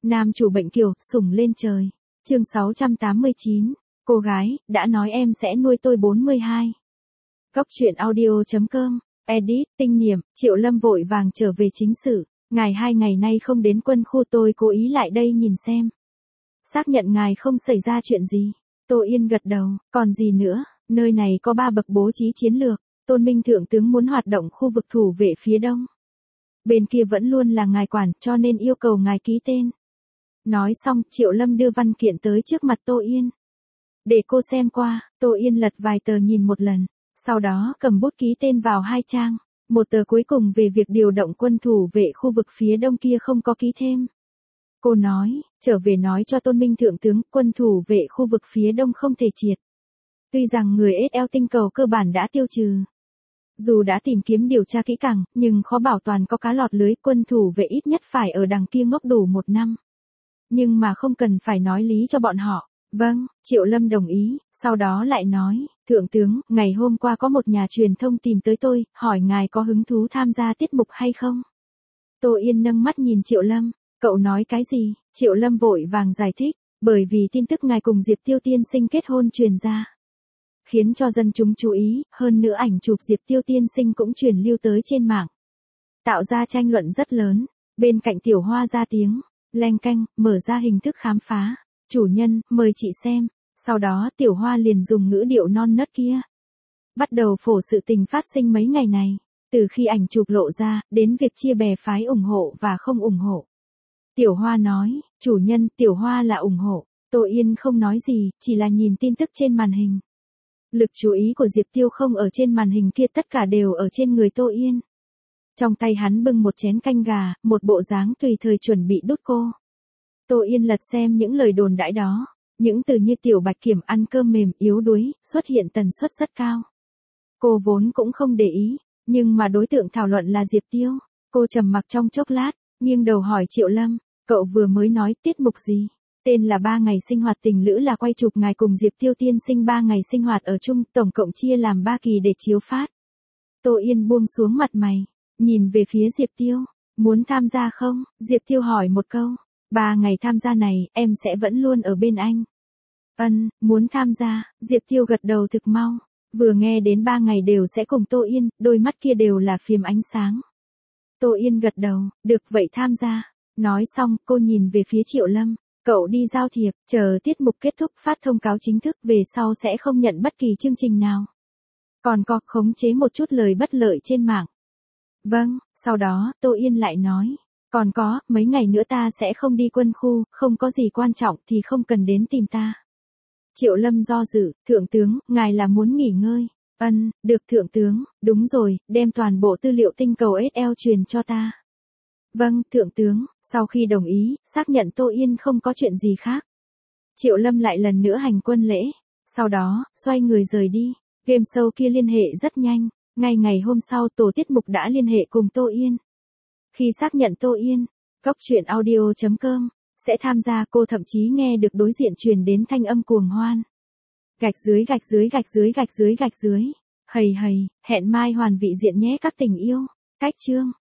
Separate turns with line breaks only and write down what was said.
Nam chủ bệnh kiều, sủng lên trời. Chương 689. Cô gái, đã nói em sẽ nuôi tôi 42. Cốc truyện audio.com. Edit, tinh niệm, Triệu Lâm vội vàng trở về chính sự. Ngài 2 ngày nay không đến quân khu, tôi cố ý lại đây nhìn xem. Xác nhận ngài không xảy ra chuyện gì. Tô Yên gật đầu, còn gì nữa, nơi này có 3 bậc bố trí chiến lược. Tôn Minh Thượng tướng muốn hoạt động khu vực thủ vệ phía đông. Bên kia vẫn luôn là ngài quản, cho nên yêu cầu ngài ký tên. Nói xong, Triệu Lâm đưa văn kiện tới trước mặt Tô Yên. Để cô xem qua. Tô Yên lật vài tờ nhìn một lần, sau đó cầm bút ký tên vào 2 trang. Một tờ cuối cùng về việc điều động quân thủ vệ khu vực phía đông kia không có ký thêm. Cô nói, trở về nói cho Tôn Minh Thượng tướng, quân thủ vệ khu vực phía đông không thể triệt. Tuy rằng người SL tinh cầu cơ bản đã tiêu trừ. Dù đã tìm kiếm điều tra kỹ càng, nhưng khó bảo toàn có cá lọt lưới, quân thủ vệ ít nhất phải ở đằng kia ngốc đủ 1 năm. Nhưng mà không cần phải nói lý cho bọn họ. Vâng, Triệu Lâm đồng ý, sau đó lại nói, Thượng tướng, ngày hôm qua có một nhà truyền thông tìm tới tôi, hỏi ngài có hứng thú tham gia tiết mục hay không? Tô Yên nâng mắt nhìn Triệu Lâm, cậu nói cái gì? Triệu Lâm vội vàng giải thích, bởi vì tin tức ngài cùng Diệp Tiêu tiên sinh kết hôn truyền ra. Khiến cho dân chúng chú ý, hơn nữa ảnh chụp Diệp Tiêu tiên sinh cũng truyền lưu tới trên mạng. Tạo ra tranh luận rất lớn, bên cạnh Tiểu Hoa ra tiếng, leng keng, mở ra hình thức khám phá. Chủ nhân, mời chị xem. Sau đó Tiểu Hoa liền dùng ngữ điệu non nớt kia. Bắt đầu phổ sự tình phát sinh mấy ngày này. Từ khi ảnh chụp lộ ra, đến việc chia bè phái ủng hộ và không ủng hộ. Tiểu Hoa nói, chủ nhân, Tiểu Hoa là ủng hộ. Tô Yên không nói gì, chỉ là nhìn tin tức trên màn hình. Lực chú ý của Diệp Tiêu không ở trên màn hình kia, tất cả đều ở trên người Tô Yên. Trong tay hắn bưng một chén canh gà, một bộ dáng tùy thời chuẩn bị đút cô. Tô Yên lật xem những lời đồn đãi đó, những từ như Tiểu Bạch Kiểm ăn cơm mềm, yếu đuối, xuất hiện tần suất rất cao. Cô vốn cũng không để ý, nhưng mà đối tượng thảo luận là Diệp Tiêu. Cô trầm mặc trong chốc lát, nghiêng đầu hỏi Triệu Lâm, cậu vừa mới nói tiết mục gì? Tên là 3 ngày sinh hoạt tình lữ, là quay chụp ngài cùng Diệp Tiêu tiên sinh 3 ngày sinh hoạt ở chung, tổng cộng chia làm 3 kỳ để chiếu phát. Tô Yên buông xuống mặt mày, nhìn về phía Diệp Tiêu, muốn tham gia không? Diệp Tiêu hỏi một câu. 3 ngày tham gia này, em sẽ vẫn luôn ở bên anh. Muốn tham gia. Diệp Tiêu gật đầu thực mau. Vừa nghe đến 3 ngày đều sẽ cùng Tô Yên, đôi mắt kia đều là phim ánh sáng. Tô Yên gật đầu, được vậy tham gia. Nói xong, cô nhìn về phía Triệu Lâm. Cậu đi giao thiệp, chờ tiết mục kết thúc phát thông cáo chính thức, về sau sẽ không nhận bất kỳ chương trình nào. Còn có khống chế một chút lời bất lợi trên mạng. Vâng, sau đó, Tô Yên lại nói. Còn có, mấy ngày nữa ta sẽ không đi quân khu, không có gì quan trọng thì không cần đến tìm ta. Triệu Lâm do dự, Thượng tướng, ngài là muốn nghỉ ngơi. Được Thượng tướng, đúng rồi, đem toàn bộ tư liệu tinh cầu SL truyền cho ta. Vâng, Thượng tướng. Sau khi đồng ý, xác nhận Tô Yên không có chuyện gì khác. Triệu Lâm lại lần nữa hành quân lễ, sau đó, xoay người rời đi. Game show kia liên hệ rất nhanh, ngay ngày hôm sau tổ tiết mục đã liên hệ cùng Tô Yên. Khi xác nhận Tô Yên, cốc truyện audio.com, sẽ tham gia, cô thậm chí nghe được đối diện truyền đến thanh âm cuồng hoan. Gạch dưới. Hầy, hẹn mai hoàn vị diện nhé các tình yêu. Cách chương.